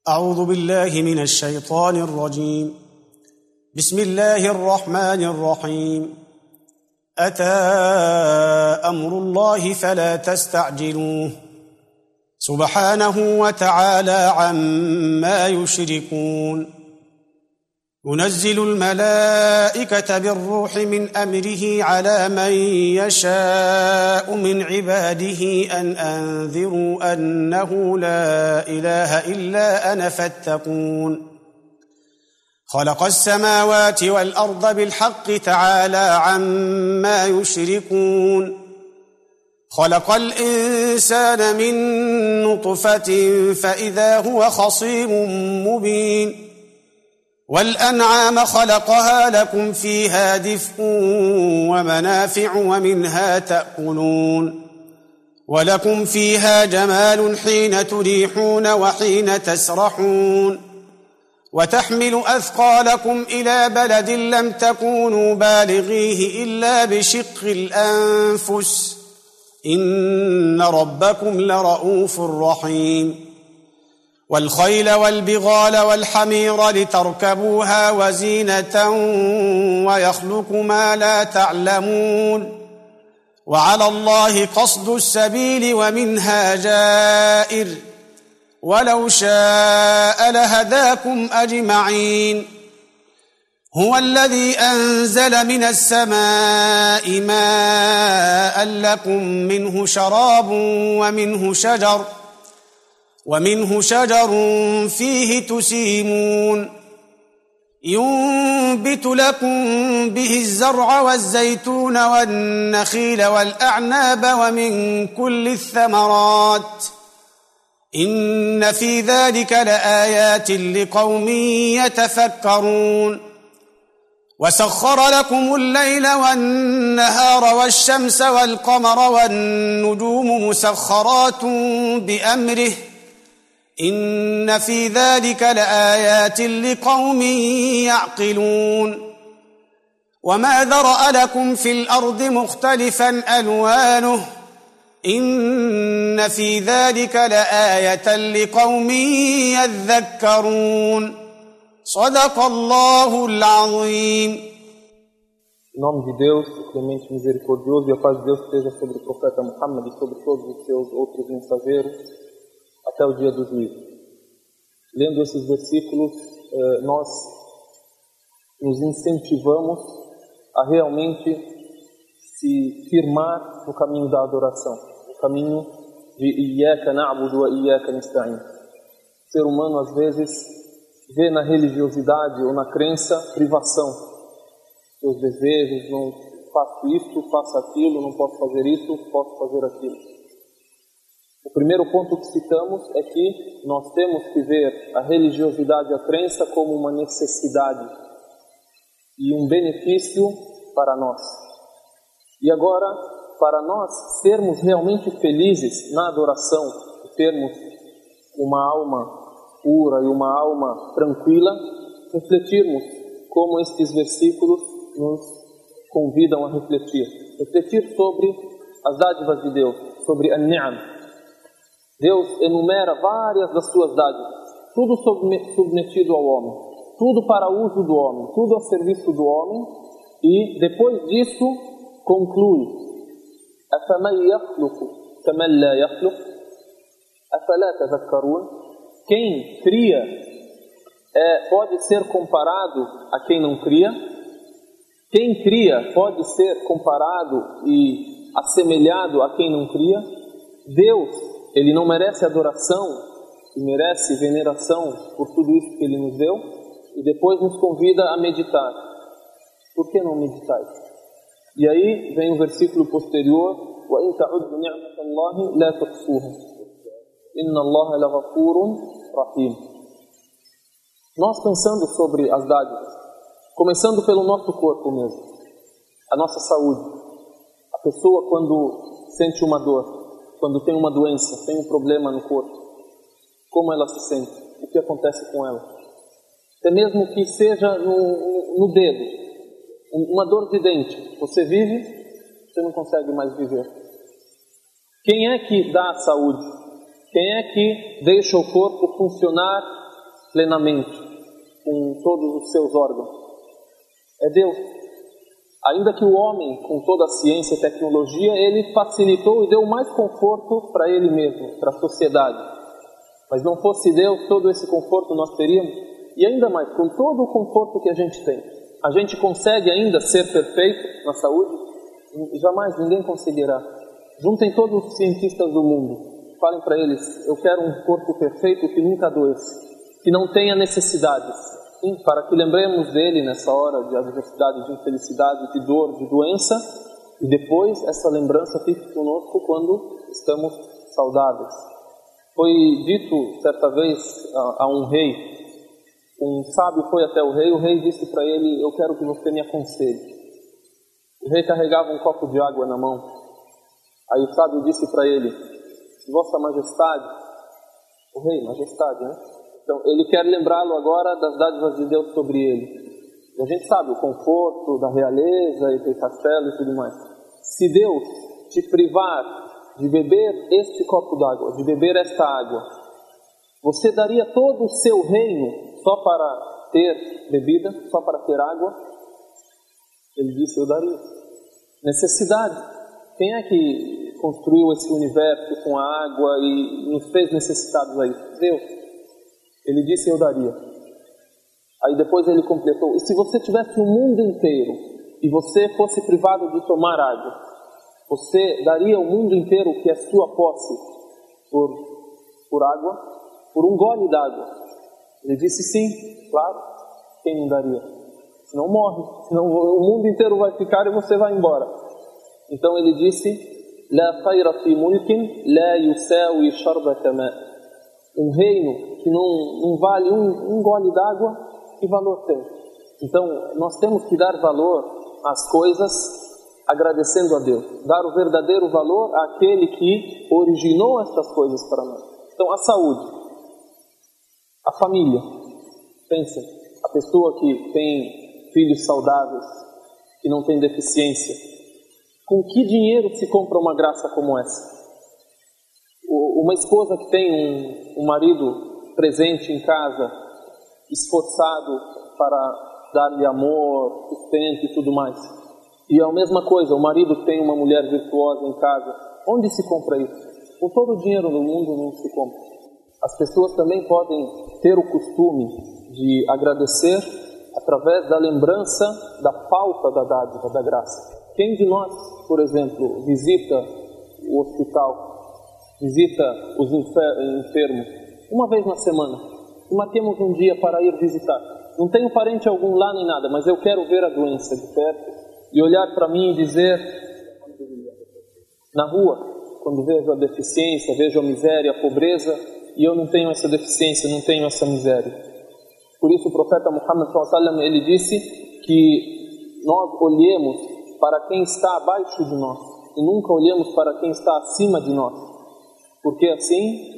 أعوذ بالله من الشيطان الرجيم. بسم الله الرحمن الرحيم. أتى أمر الله فلا تستعجلوه سبحانه وتعالى عما يشركون. ينزل الملائكة بالروح من أمره على من يشاء من عباده أن أنذروا أنه لا إله إلا أنا فاتقون. خلق السماوات والأرض بالحق تعالى عما يشركون. خلق الإنسان من نطفة فإذا هو خصيم مبين. والأنعام خلقها لكم فيها دفء ومنافع ومنها تأكلون. ولكم فيها جمال حين تريحون وحين تسرحون. وتحمل أثقالكم إلى بلد لم تكونوا بالغيه إلا بشق الأنفس إن ربكم لرؤوف رحيم. والخيل والبغال والحمير لتركبوها وزينة ويخلق ما لا تعلمون. وعلى الله قصد السبيل ومنها جائر ولو شاء لهداكم أجمعين. هو الذي أنزل من السماء ماء لكم منه شراب ومنه شجر فيه تسيمون. ينبت لكم به الزرع والزيتون والنخيل والأعناب ومن كل الثمرات إن في ذلك لآيات لقوم يتفكرون. وسخر لكم الليل والنهار والشمس والقمر والنجوم مسخرات بأمره إن في ذلك لآيات لقوم يعقلون. وما ذرأ لكم في الأرض مختلفا ألوانه إن في ذلك لآية لقوم يذكرون. صدق الله العظيم. Em nome de Deus, clemente e misericordioso, e a paz de Deus esteja sobre o profeta Muhammad e sobre todos os seus outros mensageiros até o dia do juízo. Lendo esses versículos, nós nos incentivamos a realmente se firmar no caminho da adoração, no caminho de Iyyaka na'budu wa Iyyaka nasta'in. O ser humano às vezes vê na religiosidade ou na crença privação. Seus desejos, não faço isto, faço aquilo, não posso fazer isso, posso fazer aquilo. O primeiro ponto que citamos é que nós temos que ver a religiosidade e a crença como uma necessidade e um benefício para nós. E agora, para nós sermos realmente felizes na adoração, termos uma alma pura e uma alma tranquila, refletirmos como estes versículos nos convidam a refletir. Refletir sobre as dádivas de Deus, sobre an-ni'am. Deus enumera várias das suas dádivas, tudo submetido ao homem, tudo para uso do homem, tudo a serviço do homem, e depois disso conclui: أَفَمَنْ يَخْلُقُ كَمَنْ لَا يَخْلُقُ أَفَلَا تَذَكَّرُونَ. Quem cria pode ser comparado a quem não cria. Quem cria pode ser comparado e assemelhado a quem não cria. Deus, Ele não merece adoração e merece veneração por tudo isso que Ele nos deu, e depois nos convida a meditar. Por que não meditais? E aí vem o versículo posterior: وَإِنْ تَعُدُّوا نِعْمَةَ اللَّهِ لَا تُحْصُوهَا إِنَّ اللَّهَ لَغَفُورٌ رَحِيمٌ. Nós pensando sobre as dádivas, começando pelo nosso corpo mesmo, a nossa saúde. A pessoa quando sente uma dor, quando tem uma doença, tem um problema no corpo, como ela se sente? O que acontece com ela? Até mesmo que seja no dedo, uma dor de dente, você vive, você não consegue mais viver. Quem é que dá a saúde? Quem é que deixa o corpo funcionar plenamente com todos os seus órgãos? É Deus. Ainda que o homem, com toda a ciência e tecnologia, ele facilitou e deu mais conforto para ele mesmo, para a sociedade. Mas não fosse Deus, todo esse conforto nós teríamos? E ainda mais, com todo o conforto que a gente tem, a gente consegue ainda ser perfeito na saúde? Jamais, ninguém conseguirá. Juntem todos os cientistas do mundo, falem para eles: eu quero um corpo perfeito que nunca adoeça, que não tenha necessidades. Sim, para que lembremos dele nessa hora de adversidade, de infelicidade, de dor, de doença, e depois essa lembrança fique conosco quando estamos saudáveis. Foi dito certa vez a um rei, um sábio foi até o rei disse para ele: eu quero que você me aconselhe. O rei carregava um copo de água na mão. Aí o sábio disse para ele: Vossa Majestade, o rei, majestade, né? Então, ele quer lembrá-lo agora das dádivas de Deus sobre ele. E a gente sabe o conforto da realeza e do castelo e tudo mais. Se Deus te privar de beber este copo d'água, de beber esta água, você daria todo o seu reino só para ter bebida, só para ter água? Ele disse: eu daria. Necessidade. Quem é que construiu esse universo com a água e nos fez necessitados a isso? Deus. Ele disse: eu daria. Aí depois ele completou: e se você tivesse o mundo inteiro e você fosse privado de tomar água, você daria o mundo inteiro que é sua posse por água? Por um gole d'água? Ele disse: sim, claro. Quem não daria? Senão morre, senão o mundo inteiro vai ficar e você vai embora. Então ele disse: la khayra fi mulkin la yusawi sharbata ma. Um reino que não vale um gole d'água, que valor tem? Então, nós temos que dar valor às coisas agradecendo a Deus. Dar o verdadeiro valor àquele que originou estas coisas para nós. Então, a saúde, a família. Pensem, a pessoa que tem filhos saudáveis, que não tem deficiência, com que dinheiro se compra uma graça como essa? Uma esposa que tem um marido presente em casa, esforçado para dar-lhe amor, sustento e tudo mais. E a mesma coisa, o marido que tem uma mulher virtuosa em casa. Onde se compra isso? Com todo o dinheiro do mundo não se compra. As pessoas também podem ter o costume de agradecer através da lembrança da falta da dádiva, da graça. Quem de nós, por exemplo, visita o hospital, visita os enfermos uma vez na semana e marquemos um dia para ir visitar? Não tenho parente algum lá nem nada, mas eu quero ver a doença de perto e olhar para mim e dizer, na rua, quando vejo a deficiência, vejo a miséria, a pobreza, e eu não tenho essa deficiência, não tenho essa miséria. Por isso o profeta Muhammad ﷺ, ele disse que nós olhemos para quem está abaixo de nós e nunca olhemos para quem está acima de nós, porque assim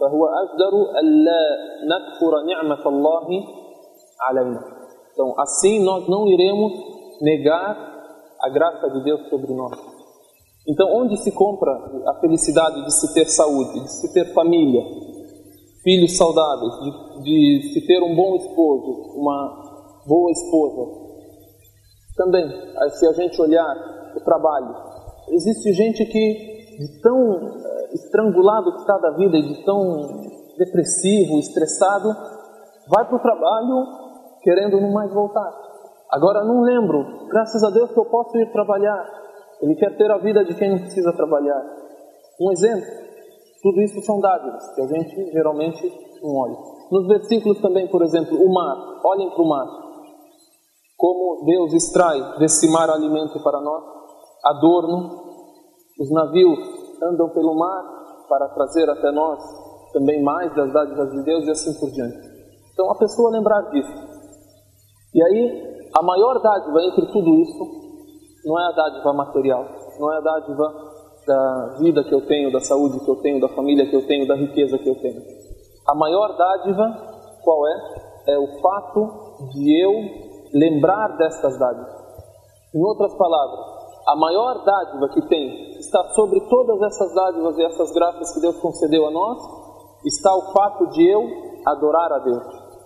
então assim nós não iremos negar a graça de Deus sobre nós. Então onde se compra a felicidade de se ter saúde, de se ter família, filhos saudáveis, de se ter um bom esposo, uma boa esposa? Também, se a gente olhar o trabalho, existe gente que de tão estrangulado que está da vida e de tão depressivo, estressado, vai para o trabalho querendo não mais voltar. Agora não lembro, graças a Deus que eu posso ir trabalhar. Ele quer ter a vida de quem não precisa trabalhar. Um exemplo, tudo isso são dádivas que a gente geralmente não olha. Nos versículos também, por exemplo, o mar, olhem para o mar. Como Deus extrai desse mar alimento para nós, adorno. Os navios andam pelo mar para trazer até nós também mais das dádivas de Deus e assim por diante. Então a pessoa lembrar disso. E aí, a maior dádiva entre tudo isso não é a dádiva material, não é a dádiva da vida que eu tenho, da saúde que eu tenho, da família que eu tenho, da riqueza que eu tenho. A maior dádiva, qual é? É o fato de eu lembrar destas dádivas. Em outras palavras, a maior dádiva que tem, está sobre todas essas dádivas e essas graças que Deus concedeu a nós, está o fato de eu adorar a Deus.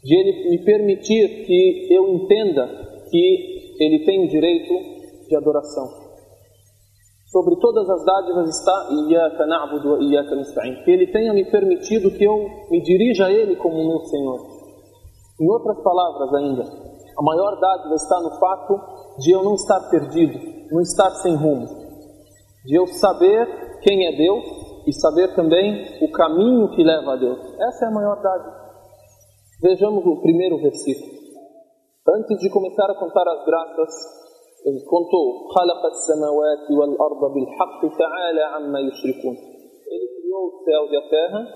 de Ele me permitir que eu entenda que Ele tem o direito de adoração. Sobre todas as dádivas está Iyyaka na'budu wa Iyyaka nasta'in. Que Ele tenha me permitido que eu me dirija a Ele como meu Senhor. Em outras palavras ainda, a maior dádiva está no fato de eu não estar perdido, não estar sem rumo. De eu saber quem é Deus e saber também o caminho que leva a Deus. Essa é a maior dádiva. Vejamos o primeiro versículo. Antes de começar a contar as graças, ele contou: خَلَقَ السَّمَوَاتِ وَالْأَرْضَ بِالْحَقِّ تَعَالَى عَمَّا يُشْرِكُونَ. Ele criou os céus e a terra.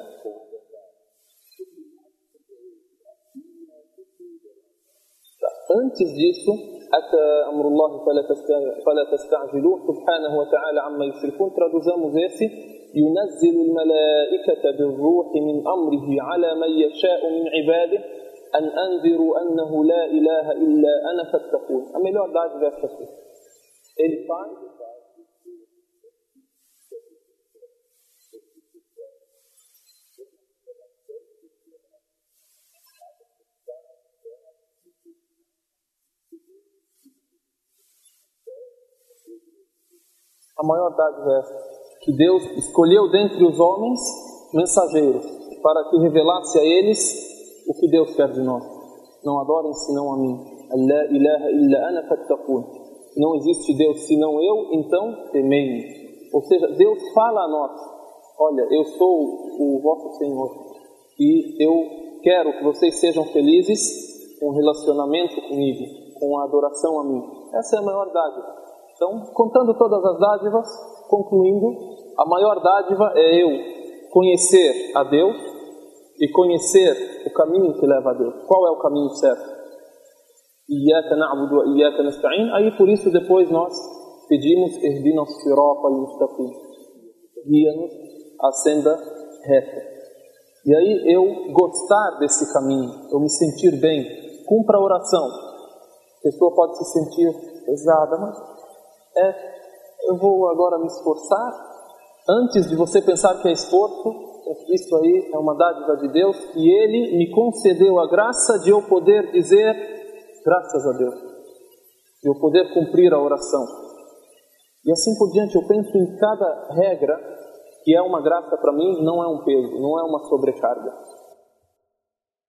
Antes disso, أتى أمر الله فلا تستعجلوه سبحانه وتعالى عما يشركون. Traduzamos esse: ينزل الملائكة بالروح من أمره على من يشاء من عباده أن أنذروا أنه لا إله إلا أنا فاتقون. A melhor dádiva é essa aqui. Ele faz a maior dádiva é essa, que Deus escolheu dentre os homens mensageiros para que revelasse a eles o que Deus quer de nós. Não adorem senão a mim. La ilaha illa ana fattaqun. Não existe Deus senão eu, então temei-me. Ou seja, Deus fala a nós: olha, eu sou o vosso Senhor e eu quero que vocês sejam felizes com o relacionamento comigo, com a adoração a mim. Essa é a maior dádiva. Então, contando todas as dádivas, concluindo, a maior dádiva é eu conhecer a Deus e conhecer o caminho que leva a Deus. Qual é o caminho certo? Iyyaka na'budu wa Iyyaka nasta'in. Aí por isso depois nós pedimos: Ihdina as-sirata al-mustaqim. Guia-nos à senda reta. E aí eu gostar desse caminho, eu me sentir bem. Cumpra a oração. A pessoa pode se sentir pesada, mas eu vou agora me esforçar. Antes de você pensar que é esforço, isso aí é uma dádiva de Deus, e Ele me concedeu a graça de eu poder dizer graças a Deus, de eu poder cumprir a oração. E assim por diante, eu penso em cada regra que é uma graça para mim, não é um peso, não é uma sobrecarga.